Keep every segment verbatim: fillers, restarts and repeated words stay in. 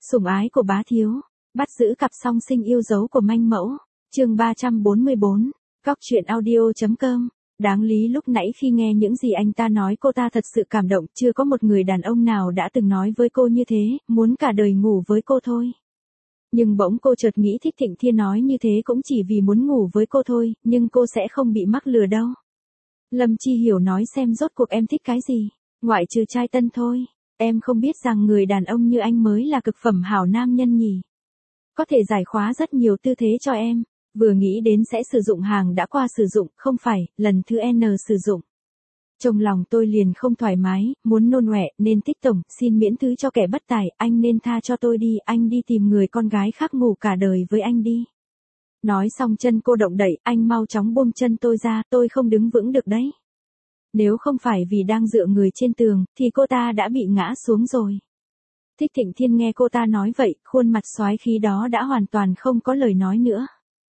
Sủng ái của bá thiếu, bắt giữ cặp song sinh yêu dấu của manh mẫu, chương ba trăm bốn mươi bốn, Cóc truyện audio.com. Đáng lý lúc nãy khi nghe những gì anh ta nói cô ta thật sự cảm động, chưa có một người đàn ông nào đã từng nói với cô như thế, muốn cả đời ngủ với cô thôi. Nhưng bỗng cô chợt nghĩ Thích Thịnh Thiên nói như thế cũng chỉ vì muốn ngủ với cô thôi, nhưng cô sẽ không bị mắc lừa đâu. Lâm Chi Hiểu nói xem rốt cuộc em thích cái gì, ngoại trừ trai tân thôi. Em không biết rằng người đàn ông như anh mới là cực phẩm hảo nam nhân nhỉ. Có thể giải khóa rất nhiều tư thế cho em. Vừa nghĩ đến sẽ sử dụng hàng đã qua sử dụng, không phải, lần thứ N sử dụng. Trong lòng tôi liền không thoải mái, muốn nôn ọe, nên Thích tổng, xin miễn thứ cho kẻ bất tài, anh nên tha cho tôi đi, anh đi tìm người con gái khác ngủ cả đời với anh đi. Nói xong chân cô động đậy, anh mau chóng buông chân tôi ra, tôi không đứng vững được đấy. Nếu không phải vì đang dựa người trên tường, thì cô ta đã bị ngã xuống rồi. Thích Thịnh Thiên nghe cô ta nói vậy, khuôn mặt soái khí đó đã hoàn toàn không có lời nói nữa.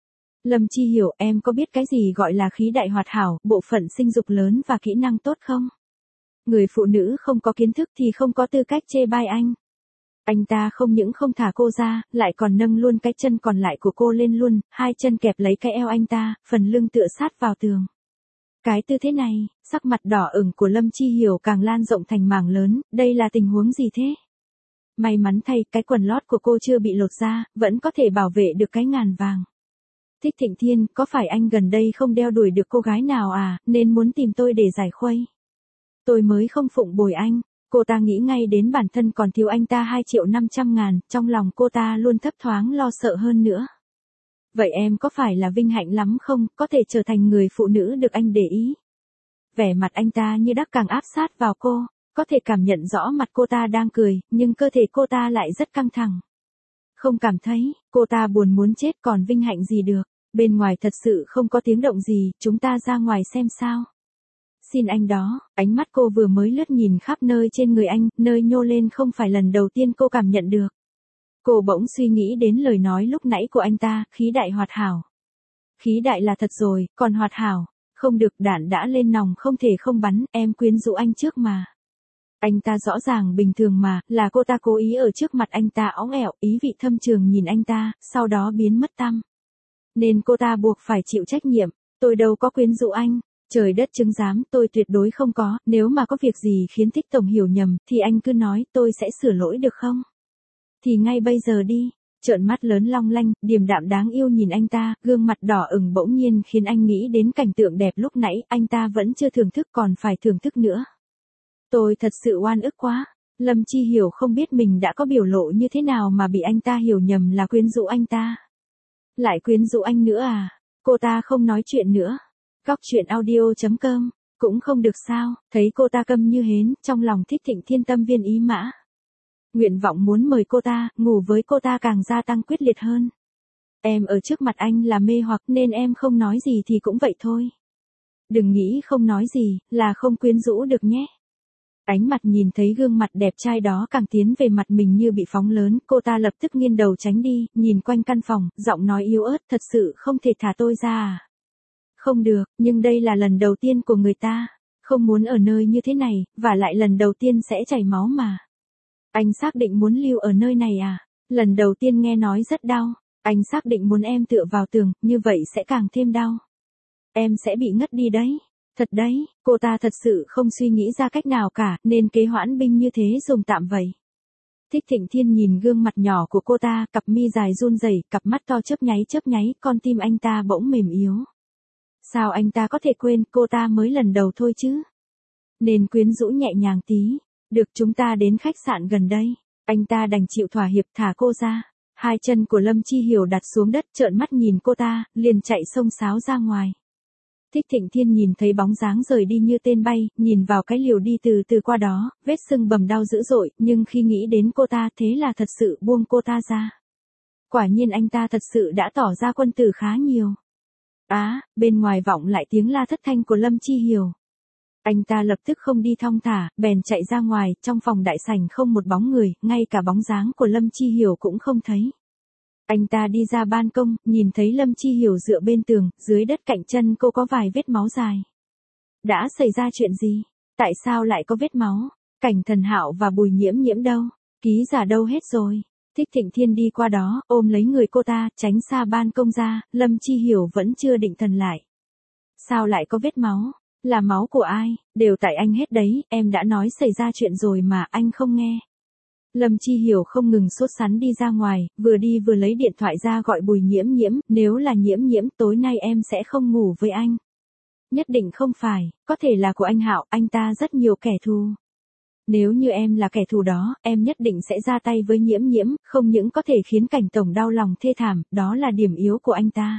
Lâm Chi Hiểu, em có biết cái gì gọi là khí đại hoạt hảo, bộ phận sinh dục lớn và kỹ năng tốt không? Người phụ nữ không có kiến thức thì không có tư cách chê bai anh. Anh ta không những không thả cô ra, lại còn nâng luôn cái chân còn lại của cô lên luôn, hai chân kẹp lấy cái eo anh ta, phần lưng tựa sát vào tường. Cái tư thế này, sắc mặt đỏ ửng của Lâm Chi Hiểu càng lan rộng thành mảng lớn, đây là tình huống gì thế? May mắn thay, cái quần lót của cô chưa bị lột ra, vẫn có thể bảo vệ được cái ngàn vàng. Thích Thịnh Thiên, có phải anh gần đây không đeo đuổi được cô gái nào à, nên muốn tìm tôi để giải khuây? Tôi mới không phụng bồi anh. Cô ta nghĩ ngay đến bản thân còn thiếu anh ta hai triệu năm trăm ngàn, trong lòng cô ta luôn thấp thoáng lo sợ hơn nữa. Vậy em có phải là vinh hạnh lắm không, có thể trở thành người phụ nữ được anh để ý? Vẻ mặt anh ta như đắc càng áp sát vào cô, có thể cảm nhận rõ mặt cô ta đang cười, nhưng cơ thể cô ta lại rất căng thẳng. Không cảm thấy, cô ta buồn muốn chết còn vinh hạnh gì được. Bên ngoài thật sự không có tiếng động gì, chúng ta ra ngoài xem sao. Xin anh đó, ánh mắt cô vừa mới lướt nhìn khắp nơi trên người anh, nơi nhô lên không phải lần đầu tiên cô cảm nhận được. Cô bỗng suy nghĩ đến lời nói lúc nãy của anh ta, khí đại hoạt hảo. Khí đại là thật rồi, còn hoạt hảo, không được, đạn đã lên nòng không thể không bắn, em quyến rũ anh trước mà. Anh ta rõ ràng bình thường mà, là cô ta cố ý ở trước mặt anh ta óng ẻo, ý vị thâm trường nhìn anh ta, sau đó biến mất tăm. Nên cô ta buộc phải chịu trách nhiệm, tôi đâu có quyến rũ anh, trời đất chứng giám, tôi tuyệt đối không có, nếu mà có việc gì khiến Thích tổng hiểu nhầm, thì anh cứ nói, tôi sẽ sửa lỗi được không? Thì ngay bây giờ đi. Trợn mắt lớn long lanh, điềm đạm đáng yêu nhìn anh ta, gương mặt đỏ ửng bỗng nhiên khiến anh nghĩ đến cảnh tượng đẹp lúc nãy, anh ta vẫn chưa thưởng thức còn phải thưởng thức nữa. Tôi thật sự oan ức quá. Lâm Chi Hiểu không biết mình đã có biểu lộ như thế nào mà bị anh ta hiểu nhầm là quyến rũ anh ta. Lại quyến rũ anh nữa à? Cô ta không nói chuyện nữa. Cóc truyện audio.com, cũng không được sao, thấy cô ta câm như hến, trong lòng Thích Thịnh Thiên tâm viên ý mã. Nguyện vọng muốn mời cô ta, ngủ với cô ta càng gia tăng quyết liệt hơn. Em ở trước mặt anh là mê hoặc nên em không nói gì thì cũng vậy thôi. Đừng nghĩ không nói gì, là không quyến rũ được nhé. Ánh mặt nhìn thấy gương mặt đẹp trai đó càng tiến về mặt mình như bị phóng lớn, cô ta lập tức nghiêng đầu tránh đi, nhìn quanh căn phòng, giọng nói yếu ớt, thật sự không thể thả tôi ra à? Không được, nhưng đây là lần đầu tiên của người ta, không muốn ở nơi như thế này, và lại lần đầu tiên sẽ chảy máu mà. Anh xác định muốn lưu ở nơi này à? Lần đầu tiên nghe nói rất đau, anh xác định muốn em tựa vào tường, như vậy sẽ càng thêm đau. Em sẽ bị ngất đi đấy. Thật đấy, cô ta thật sự không suy nghĩ ra cách nào cả, nên kế hoãn binh như thế dùng tạm vậy. Thích Thịnh Thiên nhìn gương mặt nhỏ của cô ta, cặp mi dài run rẩy, cặp mắt to chớp nháy chớp nháy, con tim anh ta bỗng mềm yếu. Sao anh ta có thể quên, cô ta mới lần đầu thôi chứ? Nên quyến rũ nhẹ nhàng tí. Được, chúng ta đến khách sạn gần đây. Anh ta đành chịu thỏa hiệp thả cô ra. Hai chân của Lâm Chi Hiểu đặt xuống đất, trợn mắt nhìn cô ta, liền chạy xông xáo ra ngoài. Thích Thịnh Thiên nhìn thấy bóng dáng rời đi như tên bay, nhìn vào cái liều đi từ từ qua đó, vết sưng bầm đau dữ dội, nhưng khi nghĩ đến cô ta thế là thật sự buông cô ta ra. Quả nhiên anh ta thật sự đã tỏ ra quân tử khá nhiều. Á, à, bên ngoài vọng lại tiếng la thất thanh của Lâm Chi Hiểu. Anh ta lập tức không đi thong thả, bèn chạy ra ngoài, trong phòng đại sảnh không một bóng người, ngay cả bóng dáng của Lâm Chi Hiểu cũng không thấy. Anh ta đi ra ban công, nhìn thấy Lâm Chi Hiểu dựa bên tường, dưới đất cạnh chân cô có vài vết máu dài. Đã xảy ra chuyện gì? Tại sao lại có vết máu? Cảnh Thần Hạo và Bùi Nhiễm Nhiễm đâu? Ký giả đâu hết rồi? Thích Thịnh Thiên đi qua đó, ôm lấy người cô ta, tránh xa ban công ra, Lâm Chi Hiểu vẫn chưa định thần lại. Sao lại có vết máu? Là máu của ai? Đều tại anh hết đấy, em đã nói xảy ra chuyện rồi mà anh không nghe. Lâm Chi Hiểu không ngừng sốt sắng đi ra ngoài, vừa đi vừa lấy điện thoại ra gọi Bùi Nhiễm Nhiễm, nếu là Nhiễm Nhiễm tối nay em sẽ không ngủ với anh. Nhất định không phải, có thể là của anh Hạo, anh ta rất nhiều kẻ thù. Nếu như em là kẻ thù đó, em nhất định sẽ ra tay với Nhiễm Nhiễm, không những có thể khiến Cảnh Tổng đau lòng thê thảm, đó là điểm yếu của anh ta.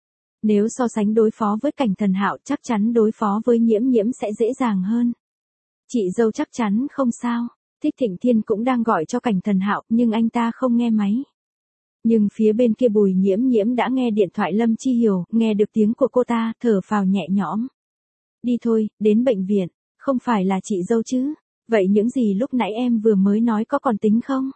Nếu so sánh đối phó với Cảnh Thần Hạo, chắc chắn đối phó với Nhiễm Nhiễm sẽ dễ dàng hơn. Chị dâu chắc chắn không sao. Thích Thịnh Thiên cũng đang gọi cho Cảnh Thần Hạo, nhưng anh ta không nghe máy. Nhưng phía bên kia Bùi Nhiễm Nhiễm đã nghe điện thoại Lâm Chi Hiểu, nghe được tiếng của cô ta, thở phào nhẹ nhõm. Đi thôi, đến bệnh viện, không phải là chị dâu chứ? Vậy những gì lúc nãy em vừa mới nói có còn tính không?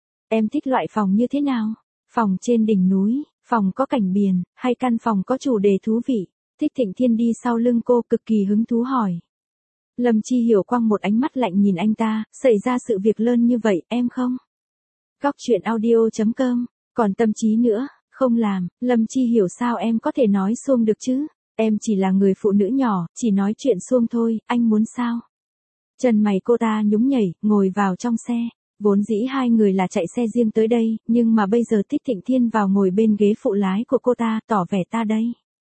Em thích loại phòng như thế nào? Phòng trên đỉnh núi, phòng có cảnh biển, hay căn phòng có chủ đề thú vị? Thích Thịnh Thiên đi sau lưng cô cực kỳ hứng thú hỏi. Lâm Chi Hiểu quăng một ánh mắt lạnh nhìn anh ta, xảy ra sự việc lớn như vậy, em không? Góc truyện audio chấm com, còn tâm trí nữa, không làm, Lâm Chi Hiểu sao em có thể nói xuông được chứ? Em chỉ là người phụ nữ nhỏ, chỉ nói chuyện xuông thôi, anh muốn sao? Chân mày cô ta nhúng nhảy, ngồi vào trong xe. Vốn dĩ hai người là chạy xe riêng tới đây, nhưng mà bây giờ Thích Thịnh Thiên vào ngồi bên ghế phụ lái của cô ta, tỏ vẻ ta đây.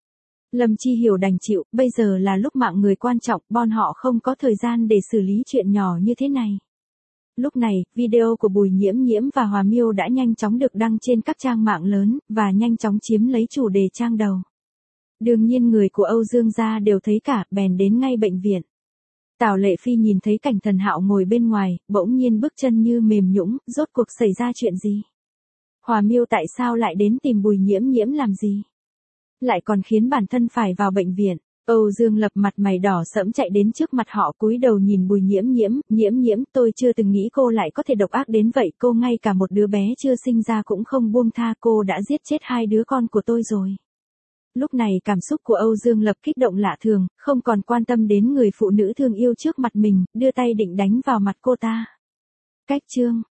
Lâm Chi Hiểu đành chịu, bây giờ là lúc mạng người quan trọng, bọn họ không có thời gian để xử lý chuyện nhỏ như thế này. Lúc này, video của Bùi Nhiễm Nhiễm và Hòa Miêu đã nhanh chóng được đăng trên các trang mạng lớn, và nhanh chóng chiếm lấy chủ đề trang đầu. Đương nhiên người của Âu Dương gia đều thấy cả, bèn đến ngay bệnh viện. Tào Lệ Phi nhìn thấy Cảnh Thần Hạo ngồi bên ngoài, bỗng nhiên bước chân như mềm nhũn, rốt cuộc xảy ra chuyện gì? Hòa Miêu tại sao lại đến tìm Bùi Nhiễm Nhiễm làm gì? Lại còn khiến bản thân phải vào bệnh viện. Âu Dương Lập mặt mày đỏ sẫm chạy đến trước mặt họ, cúi đầu nhìn Bùi Nhiễm Nhiễm, Nhiễm Nhiễm, tôi chưa từng nghĩ cô lại có thể độc ác đến vậy, cô ngay cả một đứa bé chưa sinh ra cũng không buông tha, cô đã giết chết hai đứa con của tôi rồi. Lúc này cảm xúc của Âu Dương Lập kích động lạ thường, không còn quan tâm đến người phụ nữ thương yêu trước mặt mình, đưa tay định đánh vào mặt cô ta. Cách chương